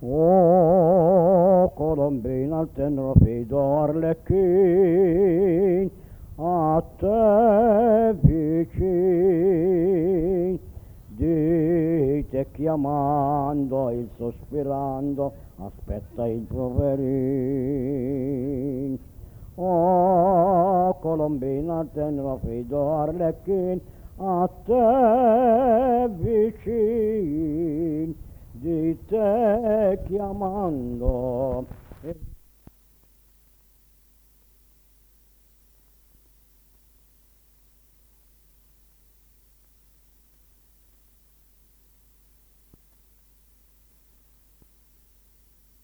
Oh, Colombina, al tenero fido Arlecchin, a te vicin, di te chiamando, il sospirando, aspetta il poverin. Oh, Colombina, al tenero fido Arlecchin, a te vicin, di te chiamando.